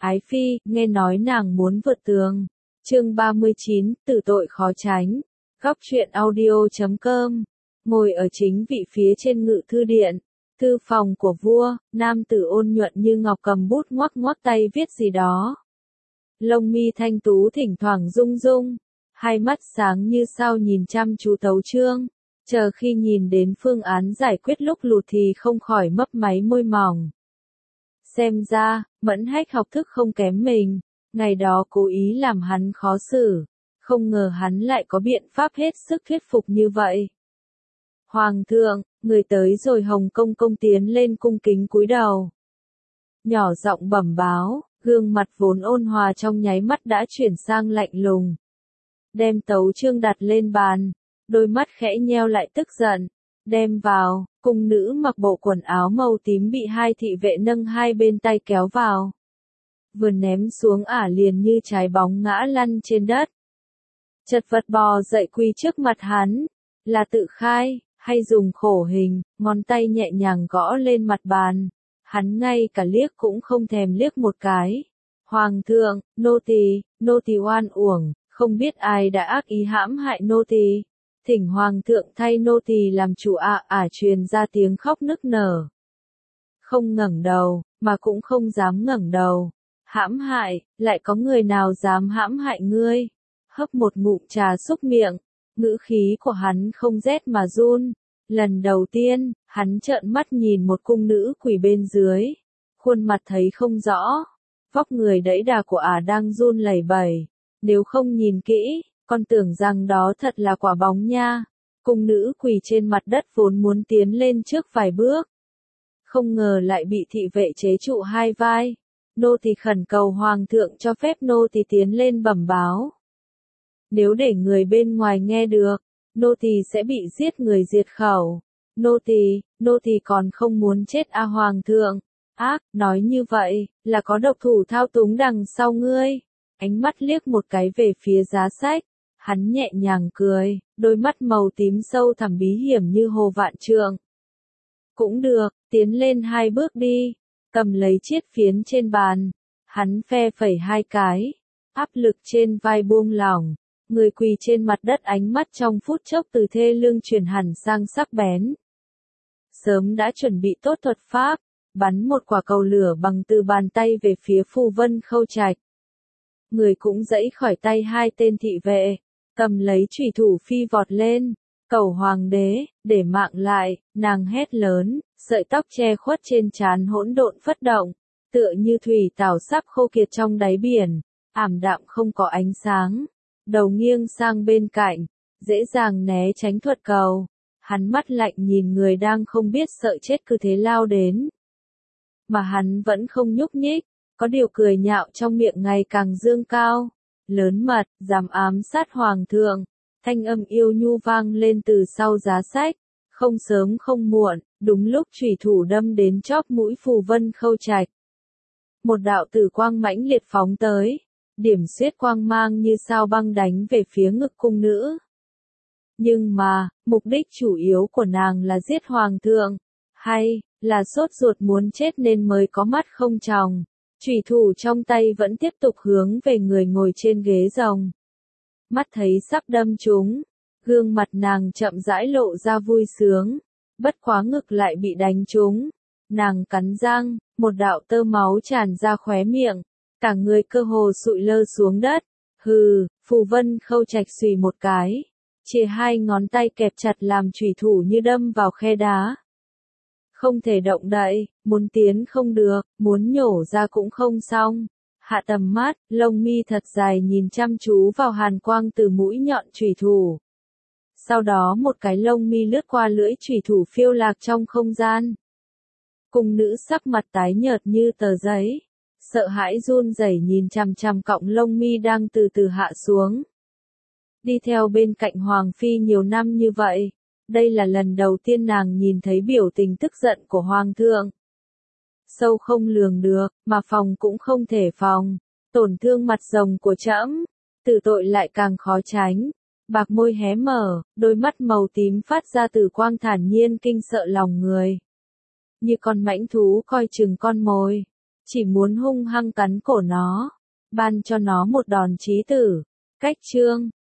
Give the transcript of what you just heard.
Ái phi, nghe nói nàng muốn vượt tường. Chương 39, tử tội khó tránh. Góc truyện audio.com. Ngồi ở chính vị phía trên ngự thư điện, thư phòng của vua, nam tử ôn nhuận như ngọc cầm bút ngoắc ngoắc tay viết gì đó. Lông mi thanh tú thỉnh thoảng rung rung, hai mắt sáng như sao nhìn chăm chú tấu chương, chờ khi nhìn đến phương án giải quyết lúc lụt thì không khỏi mấp máy môi mỏng. Xem ra, Mẫn Hách học thức không kém mình, ngày đó cố ý làm hắn khó xử, không ngờ hắn lại có biện pháp hết sức thuyết phục như vậy. Hoàng thượng, người tới rồi. Hồng Công Công tiến lên cung kính cúi đầu. Nhỏ giọng bẩm báo, gương mặt vốn ôn hòa trong nháy mắt đã chuyển sang lạnh lùng. Đem tấu chương đặt lên bàn, đôi mắt khẽ nheo lại tức giận. Đem vào, cung nữ mặc bộ quần áo màu tím bị hai thị vệ nâng hai bên tay kéo vào. Vừa ném xuống liền như trái bóng ngã lăn trên đất. Chật vật bò dậy quỳ trước mặt hắn, là tự khai, hay dùng khổ hình, ngón tay nhẹ nhàng gõ lên mặt bàn. Hắn ngay cả liếc cũng không thèm liếc một cái. Hoàng thượng, nô tỳ oan uổng, không biết ai đã ác ý hãm hại nô tỳ. Thỉnh hoàng thượng thay nô tỳ làm chủ truyền ra tiếng khóc nức nở. Không ngẩng đầu, mà cũng không dám ngẩng đầu. Hãm hại, lại có người nào dám hãm hại ngươi? Hấp một ngụm trà xúc miệng, ngữ khí của hắn không rét mà run. Lần đầu tiên, hắn trợn mắt nhìn một cung nữ quỳ bên dưới, khuôn mặt thấy không rõ, vóc người đẫy đà của đang run lẩy bẩy, nếu không nhìn kỹ, con tưởng rằng đó thật là quả bóng nha. Cung nữ quỳ trên mặt đất vốn muốn tiến lên trước vài bước, không ngờ lại bị thị vệ chế trụ hai vai. Nô tỳ khẩn cầu hoàng thượng cho phép nô tỳ tiến lên bẩm báo. Nếu để người bên ngoài nghe được, nô tỳ sẽ bị giết người diệt khẩu. Nô tỳ còn không muốn chết hoàng thượng. Nói như vậy, là có độc thủ thao túng đằng sau ngươi. Ánh mắt liếc một cái về phía giá sách, hắn nhẹ nhàng cười, đôi mắt màu tím sâu thẳm bí hiểm như hồ vạn trượng. Cũng được, tiến lên hai bước đi, cầm lấy chiếc phiến trên bàn, hắn phe phẩy hai cái, áp lực trên vai buông lỏng. Người quỳ trên mặt đất ánh mắt trong phút chốc từ thê lương chuyển hẳn sang sắc bén. Sớm đã chuẩn bị tốt thuật pháp, bắn một quả cầu lửa bằng từ bàn tay về phía Phù Vân Khâu Trạch. Người cũng giãy khỏi tay hai tên thị vệ, cầm lấy chủy thủ phi vọt lên. Cầu hoàng đế, để mạng lại, nàng hét lớn, sợi tóc che khuất trên trán hỗn độn phất động, tựa như thủy tảo sắp khô kiệt trong đáy biển, ảm đạm không có ánh sáng. Đầu nghiêng sang bên cạnh, dễ dàng né tránh thuật cầu. Hắn mắt lạnh nhìn người đang không biết sợ chết cứ thế lao đến. Mà hắn vẫn không nhúc nhích, có điều cười nhạo trong miệng ngày càng dương cao. Lớn mật, dám ám sát hoàng thượng. Thanh âm yêu nhu vang lên từ sau giá sách. Không sớm không muộn, đúng lúc chủy thủ đâm đến chóp mũi Phù Vân Khâu Trạch. Một đạo tử quang mãnh liệt phóng tới. Điểm xuyết quang mang như sao băng đánh về phía ngực cung nữ. Nhưng mà, mục đích chủ yếu của nàng là giết hoàng thượng, hay là sốt ruột muốn chết nên mới có mắt không tròng. Chủy thủ trong tay vẫn tiếp tục hướng về người ngồi trên ghế rồng. Mắt thấy sắp đâm trúng, gương mặt nàng chậm rãi lộ ra vui sướng, bất quá ngực lại bị đánh trúng. Nàng cắn răng, một đạo tơ máu tràn ra khóe miệng. Cả người cơ hồ sụi lơ xuống đất. Hừ, Phù Vân Khâu Trạch xùy một cái, chìa hai ngón tay kẹp chặt làm chủy thủ như đâm vào khe đá. Không thể động đậy, muốn tiến không được, muốn nhổ ra cũng không xong. Hạ tầm mắt, lông mi thật dài nhìn chăm chú vào hàn quang từ mũi nhọn chủy thủ. Sau đó một cái lông mi lướt qua lưỡi chủy thủ phiêu lạc trong không gian. Cung nữ sắc mặt tái nhợt như tờ giấy. Sợ hãi run rẩy nhìn chằm chằm cọng lông mi đang từ từ hạ xuống. Đi theo bên cạnh Hoàng Phi nhiều năm như vậy, đây là lần đầu tiên nàng nhìn thấy biểu tình tức giận của Hoàng thượng. Sâu không lường được, mà phòng cũng không thể phòng. Tổn thương mặt rồng của trẫm, tử tội lại càng khó tránh. Bạc môi hé mở, đôi mắt màu tím phát ra tử quang thản nhiên kinh sợ lòng người. Như con mãnh thú coi chừng con mồi. chỉ muốn hung hăng cắn cổ nó, ban cho nó một đòn chí tử. Cách chương